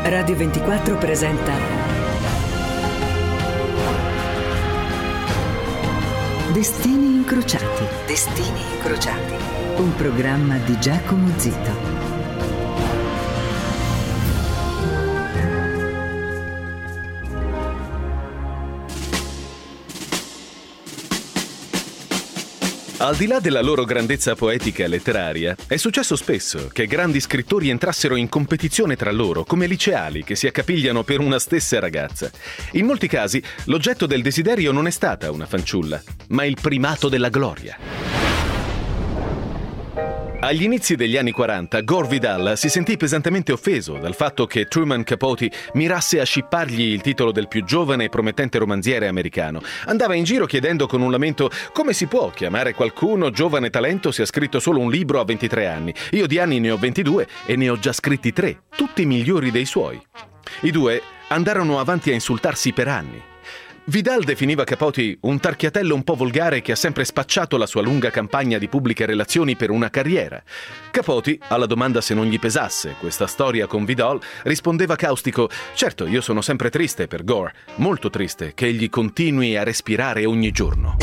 Radio 24 presenta Destini incrociati. Destini incrociati. Un programma di Giacomo Zito. Al di là della loro grandezza poetica e letteraria, è successo spesso che grandi scrittori entrassero in competizione tra loro, come liceali che si accapigliano per una stessa ragazza. In molti casi, l'oggetto del desiderio non è stata una fanciulla, ma il primato della gloria. Agli inizi degli anni 40, Gore Vidal si sentì pesantemente offeso dal fatto che Truman Capote mirasse a scippargli il titolo del più giovane e promettente romanziere americano. Andava in giro chiedendo con un lamento: come si può chiamare qualcuno giovane talento se ha scritto solo un libro a 23 anni? Io di anni ne ho 22 e ne ho già scritti 3, tutti migliori dei suoi. I due andarono avanti a insultarsi per anni. Vidal definiva Capote un tarchiatello un po' volgare che ha sempre spacciato la sua lunga campagna di pubbliche relazioni per una carriera. Capote, alla domanda se non gli pesasse questa storia con Vidal, rispondeva caustico: certo, io sono sempre triste per Gore, molto triste che egli continui a respirare ogni giorno.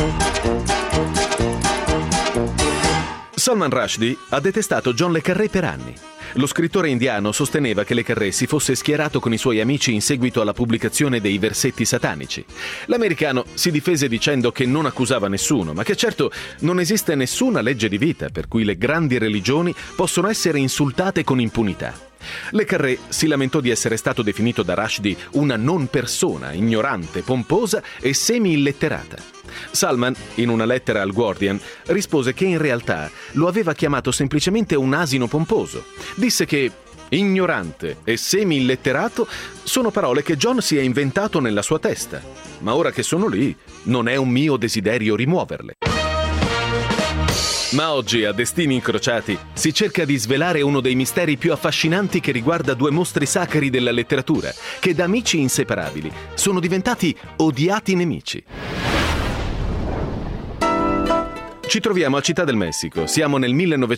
Salman Rushdie ha detestato John le Carré per anni. Lo scrittore indiano sosteneva che le Carré si fosse schierato con i suoi amici in seguito alla pubblicazione dei versetti satanici. L'americano si difese dicendo che non accusava nessuno, ma che certo non esiste nessuna legge di vita per cui le grandi religioni possono essere insultate con impunità. Le Carré si lamentò di essere stato definito da Rushdie una non persona, ignorante, pomposa e semi-illetterata. Salman, in una lettera al Guardian, rispose che in realtà lo aveva chiamato semplicemente un asino pomposo. Disse che ignorante e semi-illetterato sono parole che John si è inventato nella sua testa, ma ora che sono lì non è un mio desiderio rimuoverle. Ma oggi, a Destini incrociati, si cerca di svelare uno dei misteri più affascinanti che riguarda due mostri sacri della letteratura, che da amici inseparabili sono diventati odiati nemici. Ci troviamo a Città del Messico, siamo nel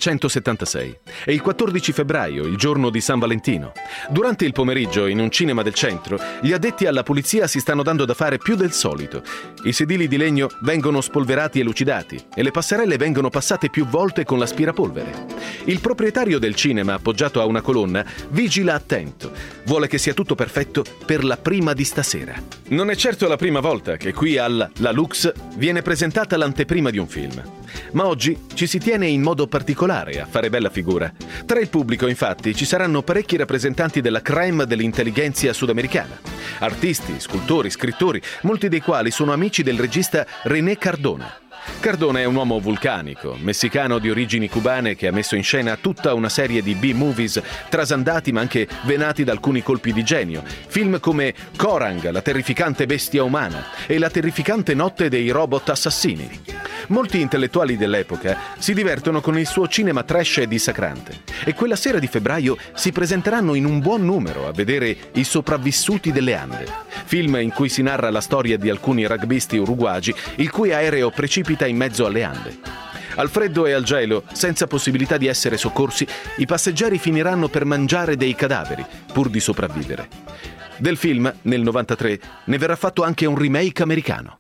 1976. È il 14 febbraio, il giorno di San Valentino. Durante il pomeriggio, in un cinema del centro, gli addetti alla polizia si stanno dando da fare più del solito. I sedili di legno vengono spolverati e lucidati e le passerelle vengono passate più volte con l'aspirapolvere. Il proprietario del cinema, appoggiato a una colonna, vigila attento. Vuole che sia tutto perfetto per la prima di stasera. Non è certo la prima volta che qui alla La Lux viene presentata l'anteprima di un film. Ma oggi ci si tiene in modo particolare a fare bella figura. Tra il pubblico, infatti, ci saranno parecchi rappresentanti della crème dell'intellighenzia sudamericana. Artisti, scultori, scrittori, molti dei quali sono amici del regista René Cardona. Cardona è un uomo vulcanico, messicano di origini cubane che ha messo in scena tutta una serie di B-movies trasandati ma anche venati da alcuni colpi di genio. Film come Korang, la terrificante bestia umana, e La terrificante notte dei robot assassini. Molti intellettuali dell'epoca si divertono con il suo cinema trash e dissacrante e quella sera di febbraio si presenteranno in un buon numero a vedere I sopravvissuti delle Ande, film in cui si narra la storia di alcuni rugbisti uruguagi il cui aereo precipita in mezzo alle Ande. Al freddo e al gelo, senza possibilità di essere soccorsi, i passeggeri finiranno per mangiare dei cadaveri pur di sopravvivere. Del film, nel 93, ne verrà fatto anche un remake americano.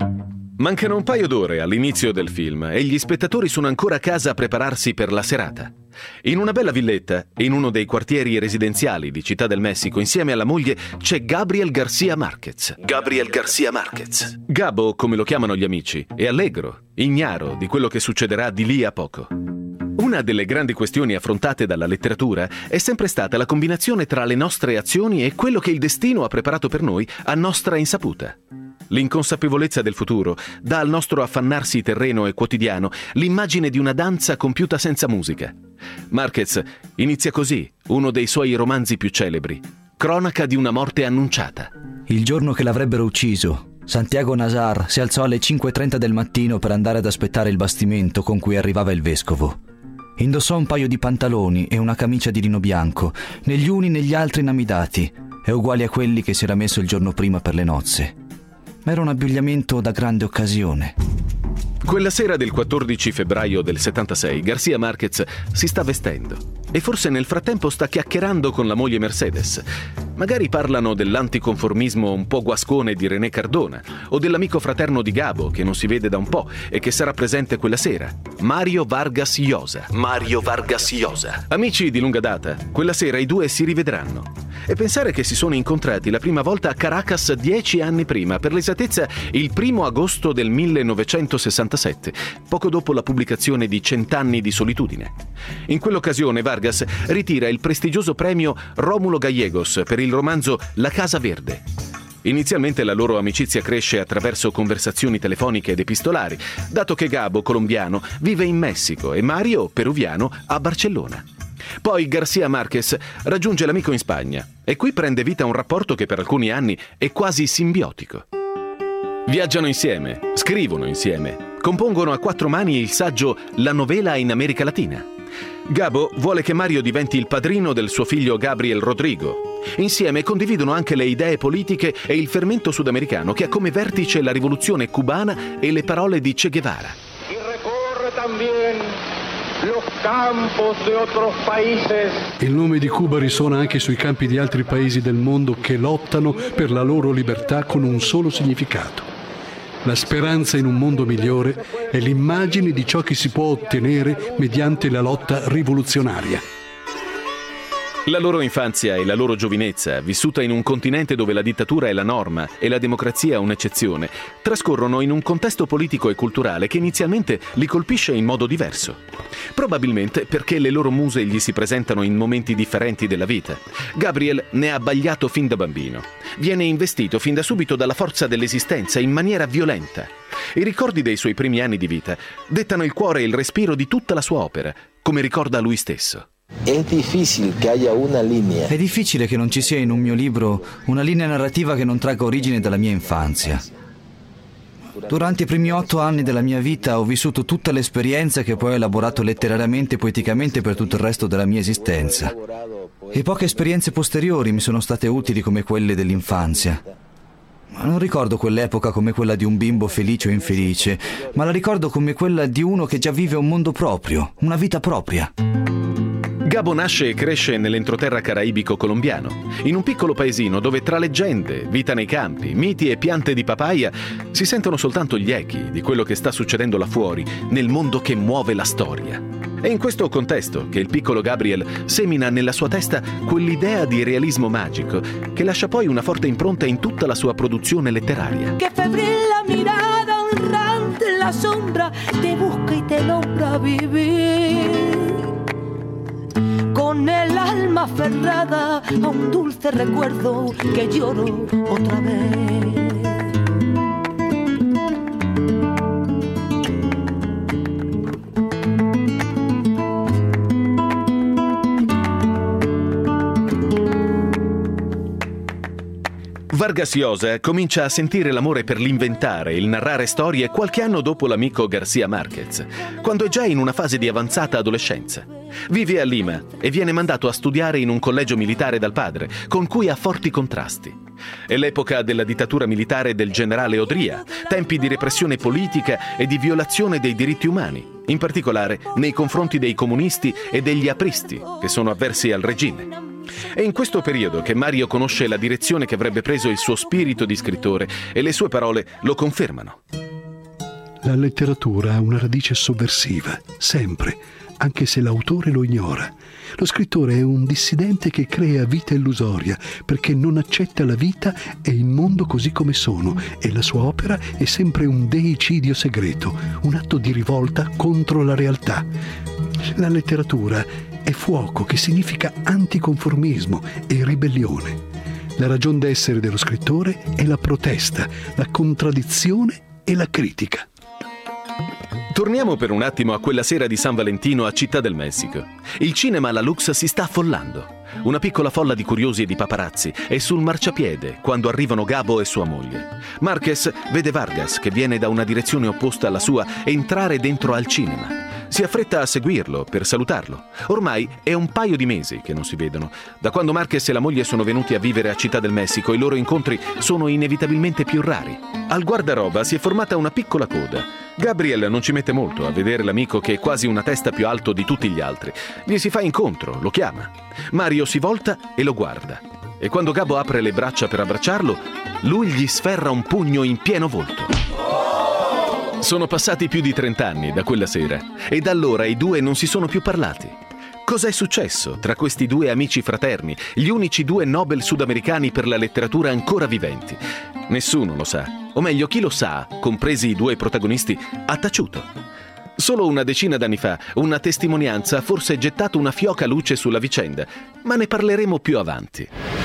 Mancano un paio d'ore all'inizio del film e gli spettatori sono ancora a casa a prepararsi per la serata. In una bella villetta, in uno dei quartieri residenziali di Città del Messico, insieme alla moglie, c'è Gabriel García Márquez. Gabriel García Márquez. Gabo, come lo chiamano gli amici, è allegro, ignaro di quello che succederà di lì a poco. Una delle grandi questioni affrontate dalla letteratura è sempre stata la combinazione tra le nostre azioni e quello che il destino ha preparato per noi a nostra insaputa. L'inconsapevolezza del futuro dà al nostro affannarsi terreno e quotidiano l'immagine di una danza compiuta senza musica. Márquez inizia così uno dei suoi romanzi più celebri, Cronaca di una morte annunciata. Il giorno che l'avrebbero ucciso, Santiago Nazar si alzò alle 5:30 del mattino per andare ad aspettare il bastimento con cui arrivava il vescovo. Indossò un paio di pantaloni e una camicia di lino bianco, negli uni negli altri inamidati e uguali a quelli che si era messo il giorno prima per le nozze. Ma era un abbigliamento da grande occasione. Quella sera del 14 febbraio del 76, García Márquez si sta vestendo e forse nel frattempo sta chiacchierando con la moglie Mercedes. Magari parlano dell'anticonformismo un po' guascone di René Cardona o dell'amico fraterno di Gabo che non si vede da un po' e che sarà presente quella sera, Mario Vargas Llosa. Amici di lunga data, quella sera i due si rivedranno. E pensare che si sono incontrati la prima volta a Caracas 10 anni prima, per l'esattezza il 1 agosto del 1967, poco dopo la pubblicazione di 100 anni di solitudine. In quell'occasione Vargas ritira il prestigioso premio Rómulo Gallegos per il romanzo La Casa Verde. Inizialmente la loro amicizia cresce attraverso conversazioni telefoniche ed epistolari, dato che Gabo, colombiano, vive in Messico e Mario, peruviano, a Barcellona. Poi García Márquez raggiunge l'amico in Spagna e qui prende vita un rapporto che per alcuni anni è quasi simbiotico. Viaggiano insieme, scrivono insieme, compongono a 4 mani il saggio La novela in America Latina. Gabo vuole che Mario diventi il padrino del suo figlio Gabriel Rodrigo. Insieme condividono anche le idee politiche e il fermento sudamericano che ha come vertice la rivoluzione cubana e le parole di Che Guevara. Y recorre también los campos de otros países. Il nome di Cuba risuona anche sui campi di altri paesi del mondo che lottano per la loro libertà con un solo significato. La speranza in un mondo migliore è l'immagine di ciò che si può ottenere mediante la lotta rivoluzionaria. La loro infanzia e la loro giovinezza, vissuta in un continente dove la dittatura è la norma e la democrazia un'eccezione, trascorrono in un contesto politico e culturale che inizialmente li colpisce in modo diverso. Probabilmente perché le loro muse gli si presentano in momenti differenti della vita. Gabriel ne ha abbagliato fin da bambino. Viene investito fin da subito dalla forza dell'esistenza in maniera violenta. I ricordi dei suoi primi anni di vita dettano il cuore e il respiro di tutta la sua opera, come ricorda lui stesso. È difficile che non ci sia in un mio libro una linea narrativa che non tragga origine dalla mia infanzia. Durante i primi 8 anni della mia vita ho vissuto tutta l'esperienza che poi ho elaborato letterariamente e poeticamente per tutto il resto della mia esistenza. E poche esperienze posteriori mi sono state utili come quelle dell'infanzia. Ma non ricordo quell'epoca come quella di un bimbo felice o infelice, ma la ricordo come quella di uno che già vive un mondo proprio, una vita propria. Gabo nasce e cresce nell'entroterra caraibico colombiano, in un piccolo paesino dove tra leggende, vita nei campi, miti e piante di papaya si sentono soltanto gli echi di quello che sta succedendo là fuori, nel mondo che muove la storia. È in questo contesto che il piccolo Gabriel semina nella sua testa quell'idea di realismo magico che lascia poi una forte impronta in tutta la sua produzione letteraria. Che febril la mirada honrante la sombra te busca y te logra vivir. Con el alma aferrada a un dulce recuerdo que lloro otra vez. Vargas Llosa comincia a sentire l'amore per l'inventare e il narrare storie qualche anno dopo l'amico García Márquez, quando è già in una fase di avanzata adolescenza. Vive a Lima e viene mandato a studiare in un collegio militare dal padre, con cui ha forti contrasti. È l'epoca della dittatura militare del generale Odría, tempi di repressione politica e di violazione dei diritti umani, in particolare nei confronti dei comunisti e degli apristi, che sono avversi al regime. È in questo periodo che Mario conosce la direzione che avrebbe preso il suo spirito di scrittore e le sue parole lo confermano. La letteratura ha una radice sovversiva, sempre, anche se l'autore lo ignora. Lo scrittore è un dissidente che crea vita illusoria perché non accetta la vita e il mondo così come sono, e la sua opera è sempre un deicidio segreto, un atto di rivolta contro la realtà. La letteratura è fuoco, che significa anticonformismo e ribellione. La ragion d'essere dello scrittore è la protesta, la contraddizione e la critica. Torniamo per un attimo a quella sera di San Valentino a Città del Messico. Il cinema La Lux si sta affollando. Una piccola folla di curiosi e di paparazzi è sul marciapiede quando arrivano Gabo e sua moglie. Márquez vede Vargas, che viene da una direzione opposta alla sua, entrare dentro al cinema. Si affretta a seguirlo per salutarlo. Ormai è un paio di mesi che non si vedono. Da quando Márquez e la moglie sono venuti a vivere a Città del Messico, i loro incontri sono inevitabilmente più rari. Al guardaroba si è formata una piccola coda. Gabriel non ci mette molto a vedere l'amico che è quasi una testa più alto di tutti gli altri. Gli si fa incontro, lo chiama. Mario si volta e lo guarda. e quando Gabo apre le braccia per abbracciarlo, lui gli sferra un pugno in pieno volto. Sono passati più di 30 anni da quella sera e da allora i due non si sono più parlati. Cos'è successo tra questi due amici fraterni, gli unici 2 Nobel sudamericani per la letteratura ancora viventi? Nessuno lo sa, o meglio chi lo sa, compresi i 2 protagonisti, ha taciuto. Solo una decina d'anni fa una testimonianza ha forse gettato una fioca luce sulla vicenda, ma ne parleremo più avanti.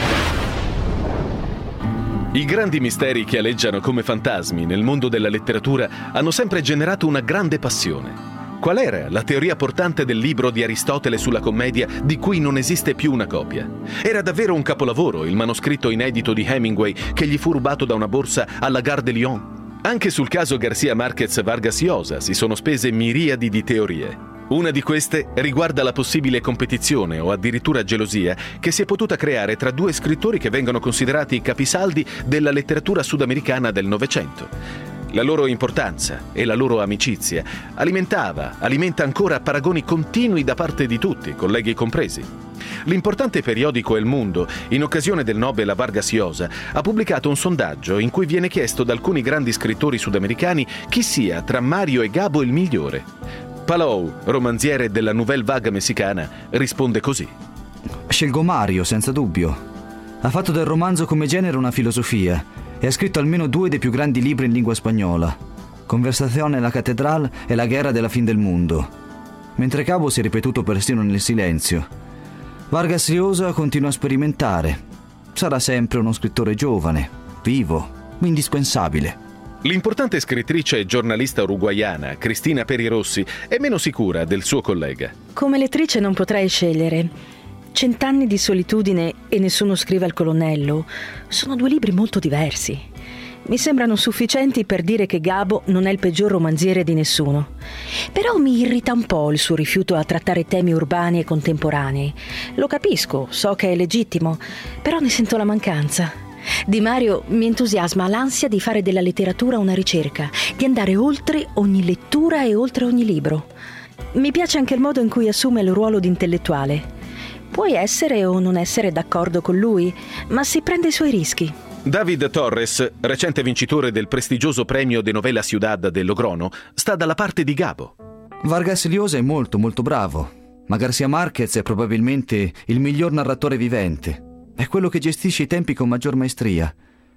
I grandi misteri che aleggiano come fantasmi nel mondo della letteratura hanno sempre generato una grande passione. Qual era la teoria portante del libro di Aristotele sulla commedia di cui non esiste più una copia? Era davvero un capolavoro il manoscritto inedito di Hemingway che gli fu rubato da una borsa alla Gare de Lyon? Anche sul caso García Márquez Vargas Llosa si sono spese miriadi di teorie. Una di queste riguarda la possibile competizione o addirittura gelosia che si è potuta creare tra 2 scrittori che vengono considerati i capisaldi della letteratura sudamericana del Novecento. La loro importanza e la loro amicizia alimenta ancora paragoni continui da parte di tutti, colleghi compresi. L'importante periodico El Mundo, in occasione del Nobel a Vargas Llosa, ha pubblicato un sondaggio in cui viene chiesto da alcuni grandi scrittori sudamericani chi sia tra Mario e Gabo il migliore. Palou, romanziere della Nouvelle Vague messicana, risponde così: Scelgo Mario, senza dubbio. Ha fatto del romanzo come genere una filosofia e ha scritto almeno 2 dei più grandi libri in lingua spagnola, Conversazione alla Catedral e La Guerra della Fin del Mundo, mentre Gabo si è ripetuto persino nel silenzio. Vargas Llosa continua a sperimentare. Sarà sempre uno scrittore giovane, vivo, indispensabile. L'importante scrittrice e giornalista uruguaiana Cristina Peri Rossi è meno sicura del suo collega. Come lettrice non potrei scegliere. 100 anni di solitudine e Nessuno scrive al colonnello sono 2 libri molto diversi. Mi sembrano sufficienti per dire che Gabo non è il peggior romanziere di nessuno. Però mi irrita un po' il suo rifiuto a trattare temi urbani e contemporanei. Lo capisco, so che è legittimo, però ne sento la mancanza. Di Mario mi entusiasma l'ansia di fare della letteratura una ricerca, di andare oltre ogni lettura e oltre ogni libro. Mi piace anche il modo in cui assume il ruolo di intellettuale. Puoi essere o non essere d'accordo con lui, ma si prende i suoi rischi. David Torres, recente vincitore del prestigioso premio de Novela Ciudad del Logrono, sta dalla parte di Gabo. Vargas Llosa è molto bravo, ma García Márquez è probabilmente il miglior narratore vivente. È quello che gestisce i tempi con maggior maestria.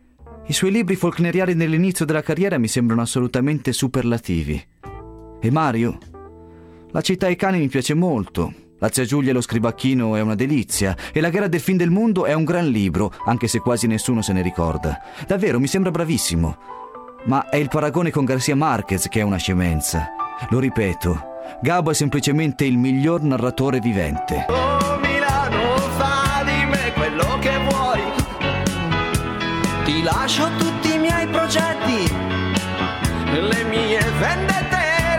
I suoi libri folkloriani nell'inizio della carriera mi sembrano assolutamente superlativi. E Mario? La città ai cani mi piace molto. La zia Giulia e lo scribacchino è una delizia e La Guerra del Fin del Mundo è un gran libro, anche se quasi nessuno se ne ricorda. Davvero, mi sembra bravissimo. Ma è il paragone con García Márquez che è una scemenza. Lo ripeto, Gabo è semplicemente il miglior narratore vivente. Oh Milano, fa di me quello che vuoi. Ti lascio tutti i miei progetti, le mie vendette.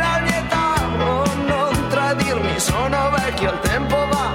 Sono vecchio, il tempo va.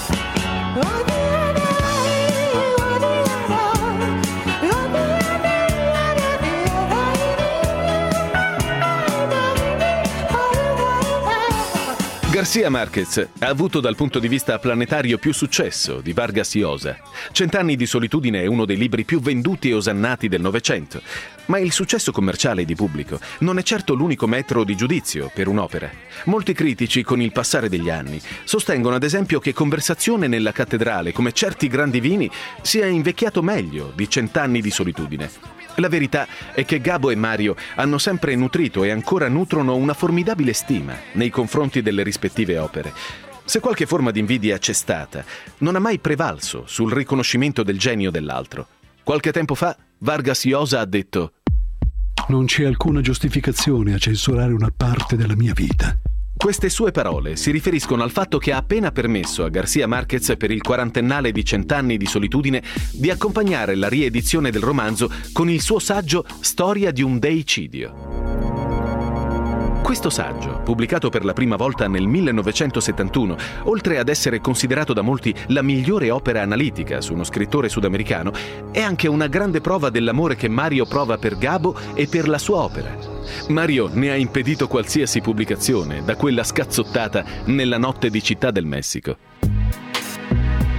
García Márquez ha avuto dal punto di vista planetario più successo di Vargas Llosa. 100 anni di solitudine è uno dei libri più venduti e osannati del Novecento, ma il successo commerciale di pubblico non è certo l'unico metro di giudizio per un'opera. Molti critici, con il passare degli anni, sostengono ad esempio che Conversazione nella Cattedrale, come certi grandi vini, sia invecchiato meglio di 100 anni di solitudine. La verità è che Gabo e Mario hanno sempre nutrito e ancora nutrono una formidabile stima nei confronti delle rispettive opere. Se qualche forma di invidia c'è stata, non ha mai prevalso sul riconoscimento del genio dell'altro. Qualche tempo fa, Vargas Llosa ha detto: non c'è alcuna giustificazione a censurare una parte della mia vita. Queste sue parole si riferiscono al fatto che ha appena permesso a García Márquez, per il 40ennale di 100 anni di solitudine, di accompagnare la riedizione del romanzo con il suo saggio Storia di un deicidio. Questo saggio, pubblicato per la prima volta nel 1971, oltre ad essere considerato da molti la migliore opera analitica su uno scrittore sudamericano, è anche una grande prova dell'amore che Mario prova per Gabo e per la sua opera. Mario ne ha impedito qualsiasi pubblicazione, da quella scazzottata nella notte di Città del Messico.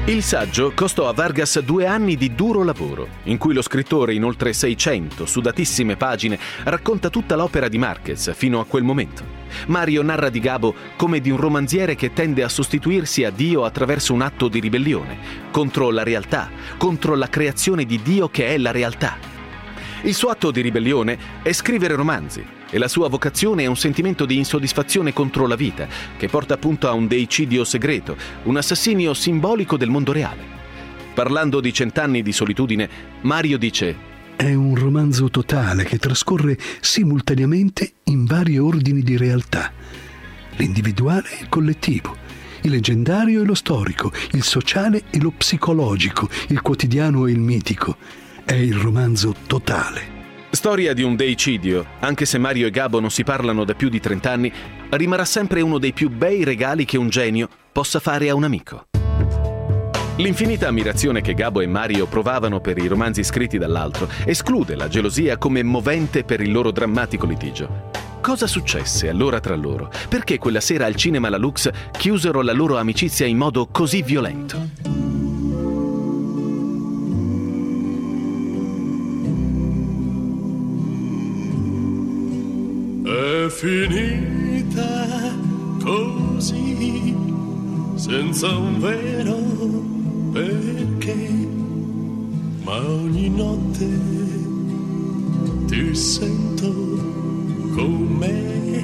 Il saggio costò a Vargas 2 anni di duro lavoro, in cui lo scrittore, in oltre 600 sudatissime pagine, racconta tutta l'opera di Márquez fino a quel momento. Mario narra di Gabo come di un romanziere che tende a sostituirsi a Dio attraverso un atto di ribellione, contro la realtà, contro la creazione di Dio che è la realtà. Il suo atto di ribellione è scrivere romanzi, e la sua vocazione è un sentimento di insoddisfazione contro la vita, che porta appunto a un deicidio segreto, un assassinio simbolico del mondo reale. Parlando di 100 anni di solitudine, Mario dice: è un romanzo totale che trascorre simultaneamente in vari ordini di realtà. L'individuale e il collettivo, il leggendario e lo storico, il sociale e lo psicologico, il quotidiano e il mitico. È il romanzo totale. Storia di un deicidio, anche se Mario e Gabo non si parlano da più di 30 anni, rimarrà sempre uno dei più bei regali che un genio possa fare a un amico. L'infinita ammirazione che Gabo e Mario provavano per i romanzi scritti dall'altro esclude la gelosia come movente per il loro drammatico litigio. Cosa successe allora tra loro? Perché quella sera al cinema La Lux chiusero la loro amicizia in modo così violento? È finita così, senza un vero perché, ma ogni notte ti sento con me.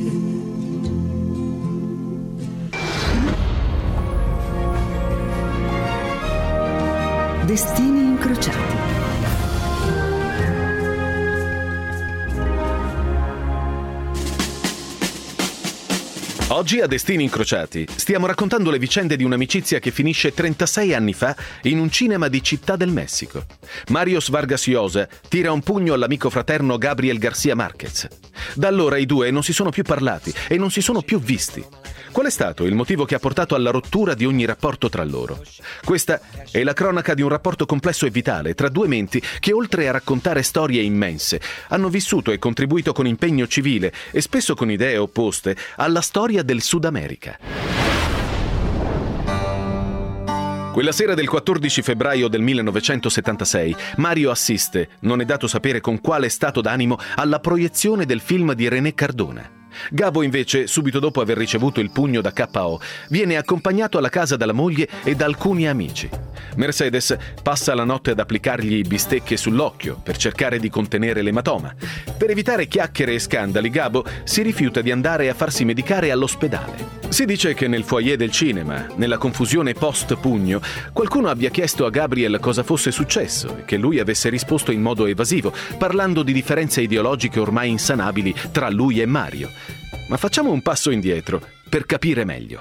Destini incrociati. Oggi a Destini incrociati stiamo raccontando le vicende di un'amicizia che finisce 36 anni fa in un cinema di Città del Messico. Marios Vargas Llosa tira un pugno all'amico fraterno Gabriel García Márquez. Da allora i due non si sono più parlati e non si sono più visti. Qual è stato il motivo che ha portato alla rottura di ogni rapporto tra loro? Questa è la cronaca di un rapporto complesso e vitale tra due menti che, oltre a raccontare storie immense, hanno vissuto e contribuito con impegno civile e spesso con idee opposte alla storia del Sud America. Quella sera del 14 febbraio del 1976, Mario assiste, non è dato sapere con quale stato d'animo, alla proiezione del film di René Cardona. Gabo invece, subito dopo aver ricevuto il pugno da KO, viene accompagnato alla casa dalla moglie e da alcuni amici. Mercedes passa la notte ad applicargli bistecche sull'occhio per cercare di contenere l'ematoma. Per evitare chiacchiere e scandali, Gabo si rifiuta di andare a farsi medicare all'ospedale. Si dice che nel foyer del cinema, nella confusione post-pugno, qualcuno abbia chiesto a Gabriel cosa fosse successo e che lui avesse risposto in modo evasivo, parlando di differenze ideologiche ormai insanabili tra lui e Mario. Ma facciamo un passo indietro per capire meglio.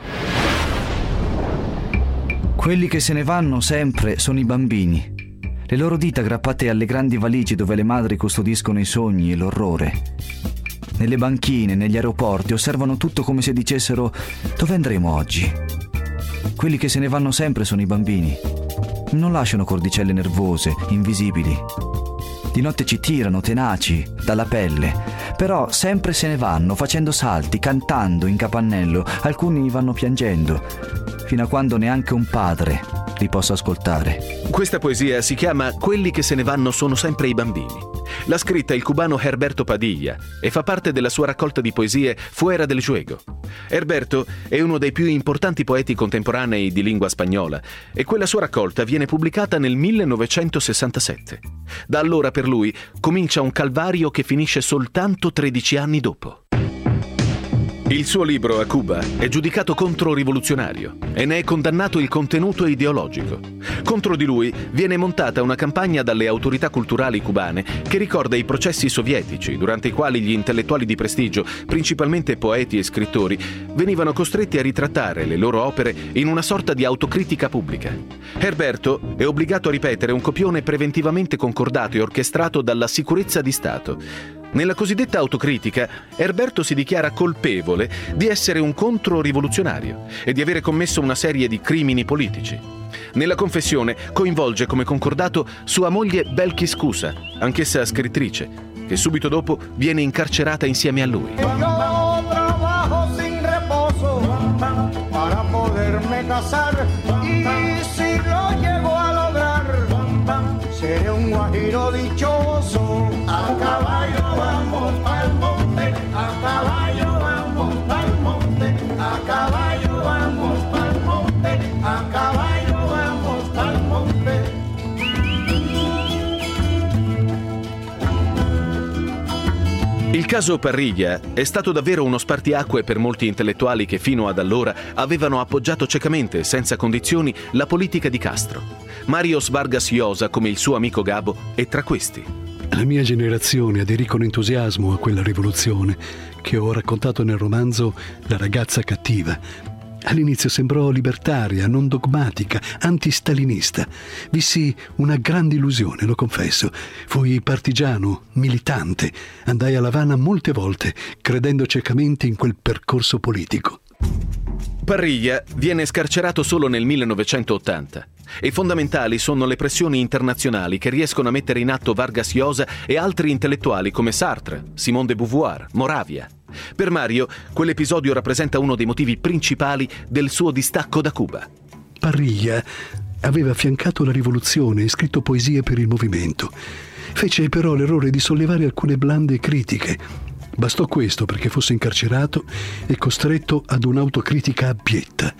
Quelli che se ne vanno sempre sono i bambini. Le loro dita aggrappate alle grandi valigie dove le madri custodiscono i sogni e l'orrore. Nelle banchine, negli aeroporti osservano tutto come se dicessero: dove andremo oggi? Quelli che se ne vanno sempre sono i bambini. Non lasciano cordicelle nervose, invisibili. Di notte ci tirano, tenaci, dalla pelle. Però sempre se ne vanno, facendo salti, cantando in capannello. Alcuni vanno piangendo, fino a quando neanche un padre li possa ascoltare. Questa poesia si chiama Quelli che se ne vanno sono sempre i bambini. L'ha scritta il cubano Herberto Padilla e fa parte della sua raccolta di poesie Fuera del Juego. Herberto è uno dei più importanti poeti contemporanei di lingua spagnola e quella sua raccolta viene pubblicata nel 1967. Da allora per lui comincia un calvario che finisce soltanto 13 anni dopo. Il suo libro a Cuba è giudicato controrivoluzionario e ne è condannato il contenuto ideologico. Contro di lui viene montata una campagna dalle autorità culturali cubane che ricorda i processi sovietici durante i quali gli intellettuali di prestigio, principalmente poeti e scrittori, venivano costretti a ritrattare le loro opere in una sorta di autocritica pubblica. Herberto è obbligato a ripetere un copione preventivamente concordato e orchestrato dalla Sicurezza di Stato. Nella cosiddetta autocritica, Herberto si dichiara colpevole di essere un controrivoluzionario e di avere commesso una serie di crimini politici. Nella confessione coinvolge come concordato sua moglie Belkis Cusa, anch'essa scrittrice, che subito dopo viene incarcerata insieme a lui. pasar y si lo llego a lograr, seré un guajiro dichoso. A caballo vamos pa'l monte, a caballo vamos pa'l monte, a caballo vamos pa'l monte, a caballo vamos pa'l monte. Il caso Parriglia è stato davvero uno spartiacque per molti intellettuali che fino ad allora avevano appoggiato ciecamente, senza condizioni, la politica di Castro. Marios Vargas Llosa, come il suo amico Gabo, è tra questi. La mia generazione aderì con entusiasmo a quella rivoluzione che ho raccontato nel romanzo La ragazza cattiva. All'inizio sembrò libertaria, non dogmatica, antistalinista. Vissi una grande illusione, lo confesso. Fui partigiano, militante. Andai a La Habana molte volte, credendo ciecamente in quel percorso politico. Parriglia viene scarcerato solo nel 1980 e fondamentali sono le pressioni internazionali che riescono a mettere in atto Vargas Llosa e altri intellettuali come Sartre, Simone de Beauvoir, Moravia. Per Mario, quell'episodio rappresenta uno dei motivi principali del suo distacco da Cuba. Parriglia aveva affiancato la rivoluzione e scritto poesie per il movimento. Fece però l'errore di sollevare alcune blande critiche. Bastò questo perché fosse incarcerato e costretto ad un'autocritica abietta.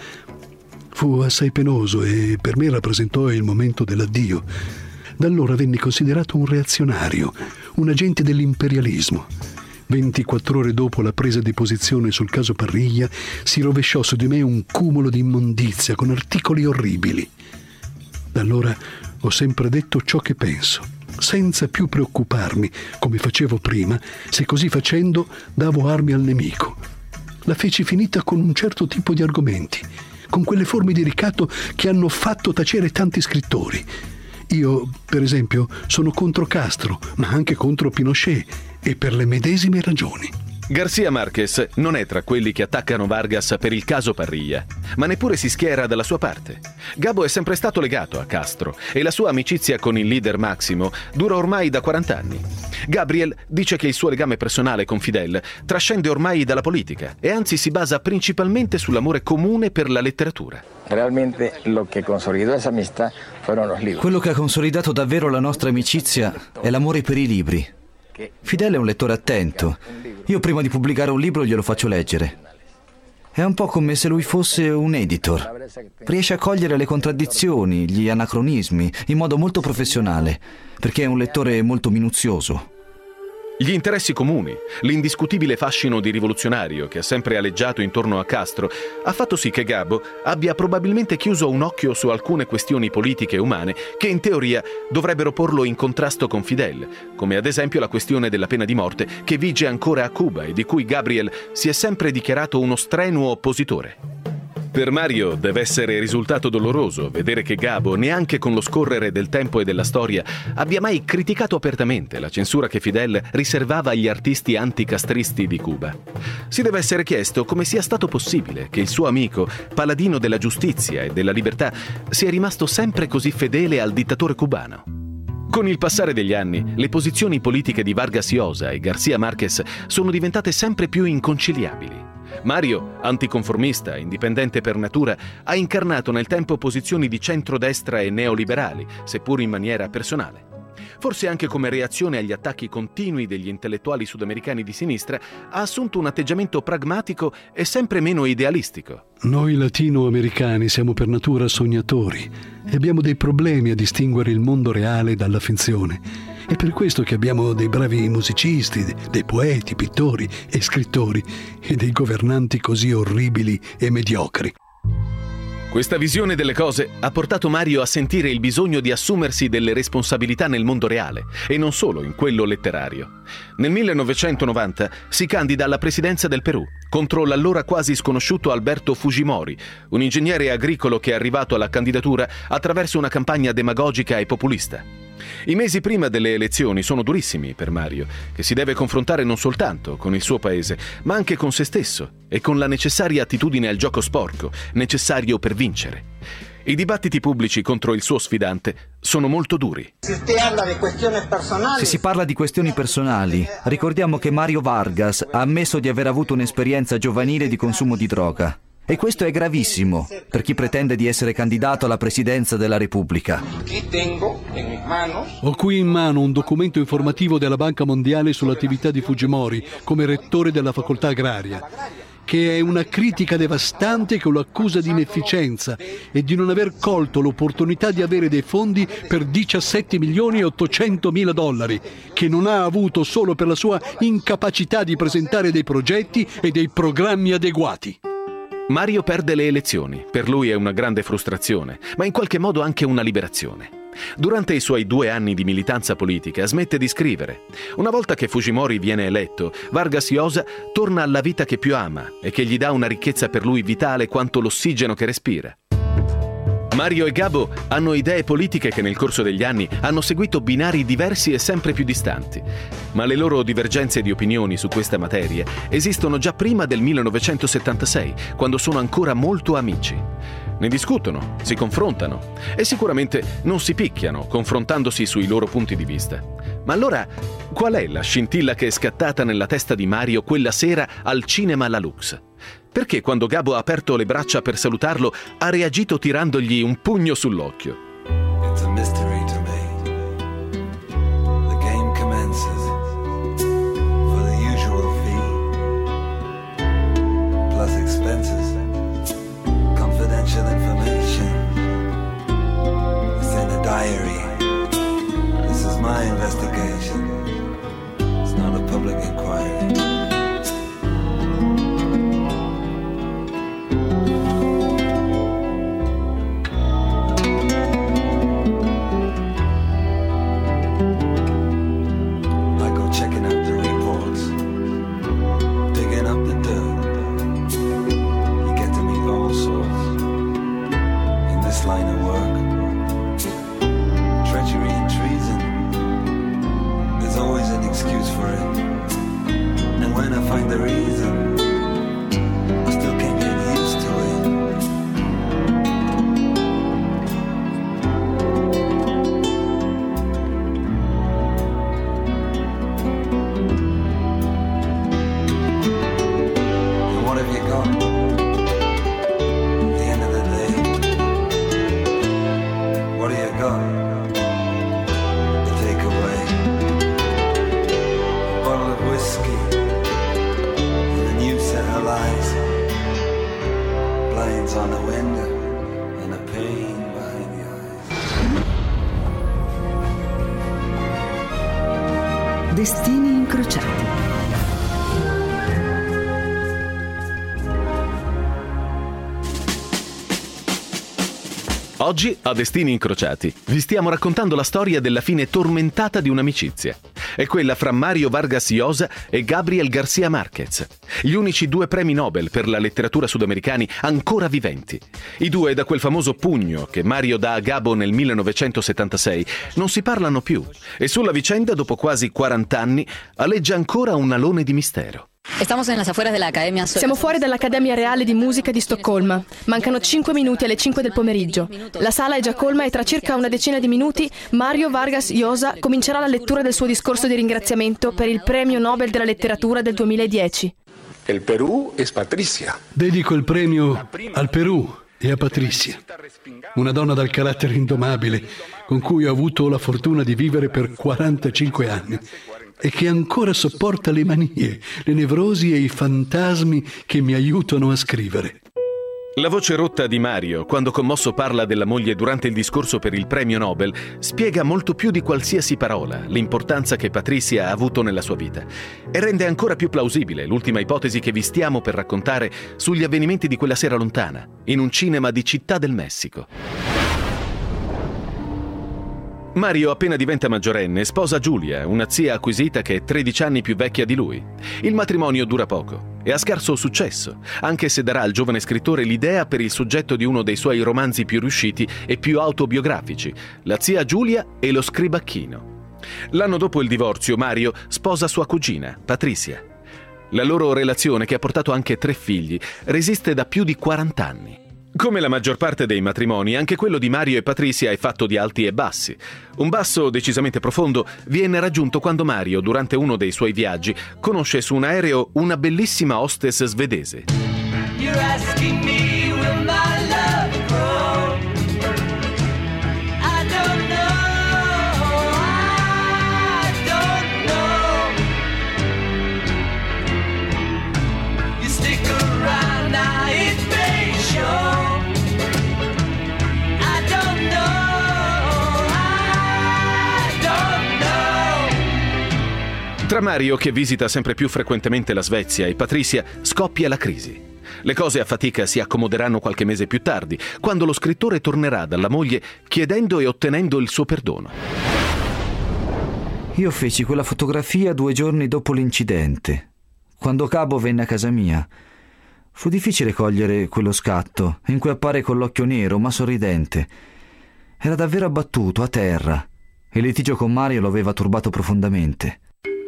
Fu assai penoso e per me rappresentò il momento dell'addio. Da allora venni considerato un reazionario, un agente dell'imperialismo. 24 ore dopo la presa di posizione sul caso Parriglia si rovesciò su di me un cumulo di immondizia con articoli orribili. Da allora ho sempre detto ciò che penso, senza più preoccuparmi, come facevo prima, se così facendo davo armi al nemico. La feci finita con un certo tipo di argomenti, con quelle forme di ricatto che hanno fatto tacere tanti scrittori. Io, per esempio, sono contro Castro, ma anche contro Pinochet, e per le medesime ragioni. García Márquez non è tra quelli che attaccano Vargas per il caso Parriglia, ma neppure si schiera dalla sua parte. Gabo è sempre stato legato a Castro e la sua amicizia con il leader Máximo dura ormai da 40 anni. Gabriel dice che il suo legame personale con Fidel trascende ormai dalla politica e anzi si basa principalmente sull'amore comune per la letteratura. Realmente lo che consolidò esa amistà fueron los libros. Quello che ha consolidato davvero la nostra amicizia è l'amore per i libri. Fidel è un lettore attento. Io prima di pubblicare un libro glielo faccio leggere. È un po' come se lui fosse un editor. Riesce a cogliere le contraddizioni, gli anacronismi, in modo molto professionale, perché è un lettore molto minuzioso. Gli interessi comuni, l'indiscutibile fascino di rivoluzionario che ha sempre aleggiato intorno a Castro ha fatto sì che Gabo abbia probabilmente chiuso un occhio su alcune questioni politiche e umane che in teoria dovrebbero porlo in contrasto con Fidel, come ad esempio la questione della pena di morte che vige ancora a Cuba e di cui Gabriel si è sempre dichiarato uno strenuo oppositore. Per Mario deve essere risultato doloroso vedere che Gabo, neanche con lo scorrere del tempo e della storia, abbia mai criticato apertamente la censura che Fidel riservava agli artisti anticastristi di Cuba. Si deve essere chiesto come sia stato possibile che il suo amico, paladino della giustizia e della libertà, sia rimasto sempre così fedele al dittatore cubano. Con il passare degli anni, le posizioni politiche di Vargas Llosa e García Márquez sono diventate sempre più inconciliabili. Mario, anticonformista, indipendente per natura, ha incarnato nel tempo posizioni di centrodestra e neoliberali, seppur in maniera personale. Forse anche come reazione agli attacchi continui degli intellettuali sudamericani di sinistra, ha assunto un atteggiamento pragmatico e sempre meno idealistico. Noi latinoamericani siamo per natura sognatori e abbiamo dei problemi a distinguere il mondo reale dalla finzione. È per questo che abbiamo dei bravi musicisti, dei poeti, pittori e scrittori e dei governanti così orribili e mediocri. Questa visione delle cose ha portato Mario a sentire il bisogno di assumersi delle responsabilità nel mondo reale e non solo in quello letterario. Nel 1990 si candida alla presidenza del Perù contro l'allora quasi sconosciuto Alberto Fujimori, un ingegnere agricolo che è arrivato alla candidatura attraverso una campagna demagogica e populista. I mesi prima delle elezioni sono durissimi per Mario, che si deve confrontare non soltanto con il suo paese, ma anche con se stesso e con la necessaria attitudine al gioco sporco, necessario per vincere. I dibattiti pubblici contro il suo sfidante sono molto duri. Se si parla di questioni personali, ricordiamo che Mario Vargas ha ammesso di aver avuto un'esperienza giovanile di consumo di droga. E questo è gravissimo per chi pretende di essere candidato alla presidenza della Repubblica. Ho qui in mano un documento informativo della Banca Mondiale sull'attività di Fujimori come rettore della facoltà agraria, che è una critica devastante che lo accusa di inefficienza e di non aver colto l'opportunità di avere dei fondi per 17 milioni e 800 mila dollari, che non ha avuto solo per la sua incapacità di presentare dei progetti e dei programmi adeguati. Mario perde le elezioni. Per lui è una grande frustrazione, ma in qualche modo anche una liberazione. Durante i suoi 2 anni di militanza politica smette di scrivere. Una volta che Fujimori viene eletto, Vargas Llosa torna alla vita che più ama e che gli dà una ricchezza per lui vitale quanto l'ossigeno che respira. Mario e Gabo hanno idee politiche che nel corso degli anni hanno seguito binari diversi e sempre più distanti, ma le loro divergenze di opinioni su questa materia esistono già prima del 1976, quando sono ancora molto amici. Ne discutono, si confrontano e sicuramente non si picchiano confrontandosi sui loro punti di vista. Ma allora, qual è la scintilla che è scattata nella testa di Mario quella sera al cinema La Lux? Perché quando Gabo ha aperto le braccia per salutarlo ha reagito tirandogli un pugno sull'occhio? It's a mystery to me. The game commences for the usual fee, plus expenses, confidential information. It's in a diary. This is my investigation. It's not a public inquiry. Destini incrociati. Oggi, a Destini incrociati, vi stiamo raccontando la storia della fine tormentata di un'amicizia. È quella fra Mario Vargas Llosa e Gabriel García Márquez, gli unici 2 premi Nobel per la letteratura sudamericani ancora viventi. I 2, da quel famoso pugno che Mario dà a Gabo nel 1976, non si parlano più e sulla vicenda, dopo quasi 40 anni, aleggia ancora un alone di mistero. Siamo fuori dall'Accademia Reale di Musica di Stoccolma. Mancano 5 minuti alle 5 del pomeriggio. La sala è già colma e tra circa una decina di minuti Mario Vargas Llosa comincerà la lettura del suo discorso di ringraziamento per il premio Nobel della letteratura del 2010. Il Perù è Patricia. Dedico il premio al Perù e a Patricia, una donna dal carattere indomabile con cui ho avuto la fortuna di vivere per 45 anni. E che ancora sopporta le manie, le nevrosi e i fantasmi che mi aiutano a scrivere. La voce rotta di Mario, quando commosso parla della moglie durante il discorso per il premio Nobel, spiega molto più di qualsiasi parola l'importanza che Patricia ha avuto nella sua vita e rende ancora più plausibile l'ultima ipotesi che vi stiamo per raccontare sugli avvenimenti di quella sera lontana, in un cinema di Città del Messico. Mario, appena diventa maggiorenne, sposa Giulia, una zia acquisita che è 13 anni più vecchia di lui. Il matrimonio dura poco e ha scarso successo, anche se darà al giovane scrittore l'idea per il soggetto di uno dei suoi romanzi più riusciti e più autobiografici, La zia Giulia e lo scribacchino. L'anno dopo il divorzio, Mario sposa sua cugina, Patricia. La loro relazione, che ha portato anche 3 figli, resiste da più di 40 anni. Come la maggior parte dei matrimoni, anche quello di Mario e Patricia è fatto di alti e bassi. Un basso decisamente profondo viene raggiunto quando Mario, durante uno dei suoi viaggi, conosce su un aereo una bellissima hostess svedese. You're asking me, will my love grow? I don't know, I don't know. You stick around now, it may show. I don't know, I don't know. Tra Mario, che visita sempre più frequentemente la Svezia, e Patricia scoppia la crisi. Le cose a fatica si accomoderanno qualche mese più tardi, quando lo scrittore tornerà dalla moglie chiedendo e ottenendo il suo perdono. Io feci quella fotografia 2 giorni dopo l'incidente, quando Gabo venne a casa mia. Fu difficile cogliere quello scatto, in cui appare con l'occhio nero ma sorridente. Era davvero abbattuto, a terra. Il litigio con Mario lo aveva turbato profondamente.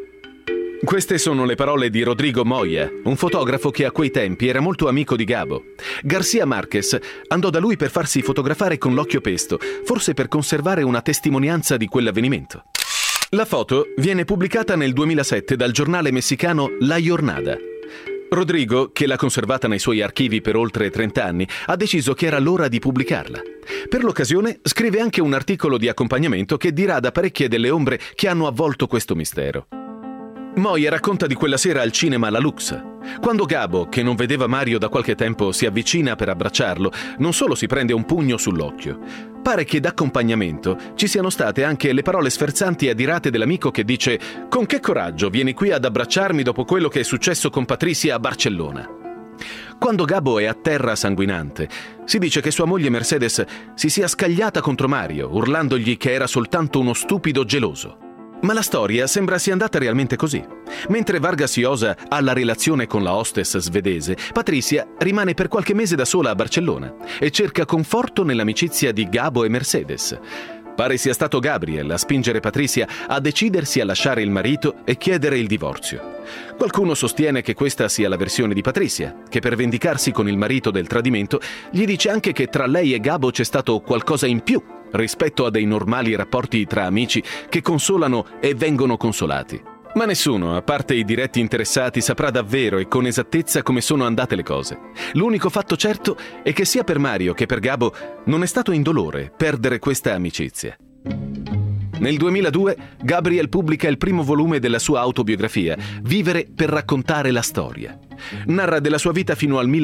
Queste sono le parole di Rodrigo Moya, un fotografo che a quei tempi era molto amico di Gabo. García Márquez andò da lui per farsi fotografare con l'occhio pesto, forse per conservare una testimonianza di quell'avvenimento. La foto viene pubblicata nel 2007 dal giornale messicano La Jornada. Rodrigo, che l'ha conservata nei suoi archivi per oltre 30 anni, ha deciso che era l'ora di pubblicarla. Per l'occasione scrive anche un articolo di accompagnamento che dirada parecchie delle ombre che hanno avvolto questo mistero. Moya racconta di quella sera al cinema La Lux. Quando Gabo, che non vedeva Mario da qualche tempo, si avvicina per abbracciarlo, non solo si prende un pugno sull'occhio. Pare che d'accompagnamento ci siano state anche le parole sferzanti e adirate dell'amico che dice: «Con che coraggio vieni qui ad abbracciarmi dopo quello che è successo con Patricia a Barcellona?» Quando Gabo è a terra sanguinante, si dice che sua moglie Mercedes si sia scagliata contro Mario, urlandogli che era soltanto uno stupido geloso. Ma la storia sembra sia andata realmente così. Mentre Vargas Llosa ha la relazione con la hostess svedese, Patricia rimane per qualche mese da sola a Barcellona e cerca conforto nell'amicizia di Gabo e Mercedes. Pare sia stato Gabriel a spingere Patricia a decidersi a lasciare il marito e chiedere il divorzio. Qualcuno sostiene che questa sia la versione di Patricia, che per vendicarsi con il marito del tradimento gli dice anche che tra lei e Gabo c'è stato qualcosa in più rispetto a dei normali rapporti tra amici che consolano e vengono consolati. Ma nessuno, a parte i diretti interessati, saprà davvero e con esattezza come sono andate le cose. L'unico fatto certo è che sia per Mario che per Gabo non è stato indolore perdere questa amicizia. Nel 2002 Gabriel pubblica il primo volume della sua autobiografia, Vivere per raccontare la storia. Narra della sua vita fino al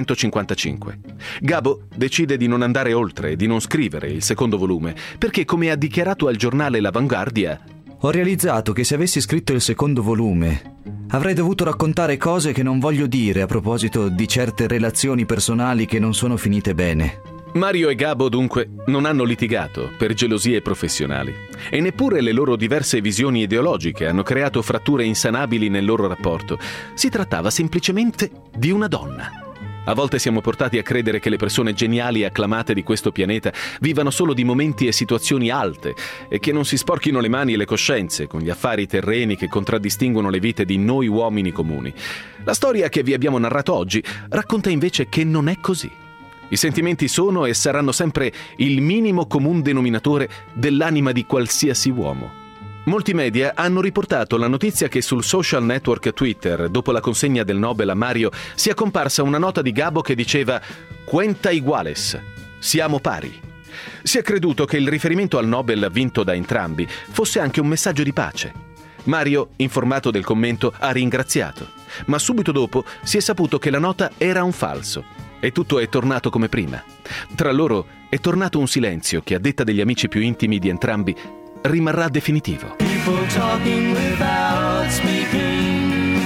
1955. Gabo decide di non andare oltre e di non scrivere il secondo volume, perché, come ha dichiarato al giornale La Vanguardia, ho realizzato che se avessi scritto il secondo volume avrei dovuto raccontare cose che non voglio dire a proposito di certe relazioni personali che non sono finite bene. Mario e Gabo dunque non hanno litigato per gelosie professionali e neppure le loro diverse visioni ideologiche hanno creato fratture insanabili nel loro rapporto. Si trattava semplicemente di una donna. A volte siamo portati a credere che le persone geniali e acclamate di questo pianeta vivano solo di momenti e situazioni alte e che non si sporchino le mani e le coscienze con gli affari terreni che contraddistinguono le vite di noi uomini comuni. La storia che vi abbiamo narrato oggi racconta invece che non è così. I sentimenti sono e saranno sempre il minimo comune denominatore dell'anima di qualsiasi uomo. Molti media hanno riportato la notizia che sul social network Twitter, dopo la consegna del Nobel a Mario, sia comparsa una nota di Gabo che diceva «Cuenta iguales, siamo pari». Si è creduto che il riferimento al Nobel vinto da entrambi fosse anche un messaggio di pace. Mario, informato del commento, ha ringraziato, ma subito dopo si è saputo che la nota era un falso. E tutto è tornato come prima. Tra loro è tornato un silenzio che, a detta degli amici più intimi di entrambi, rimarrà definitivo. People talking without speaking,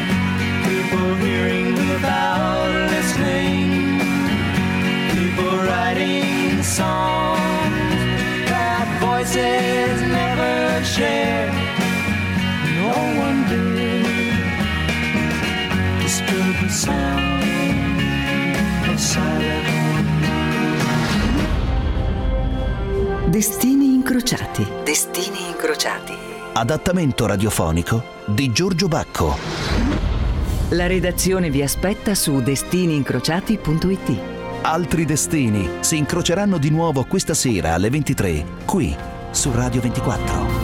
people hearing without listening, people writing songs that voices never share. No one did disturb the sound. Destini incrociati. Destini incrociati. Adattamento radiofonico di Giorgio Bacco. La redazione vi aspetta su destiniincrociati.it. Altri destini si incroceranno di nuovo questa sera alle 23, qui su Radio 24.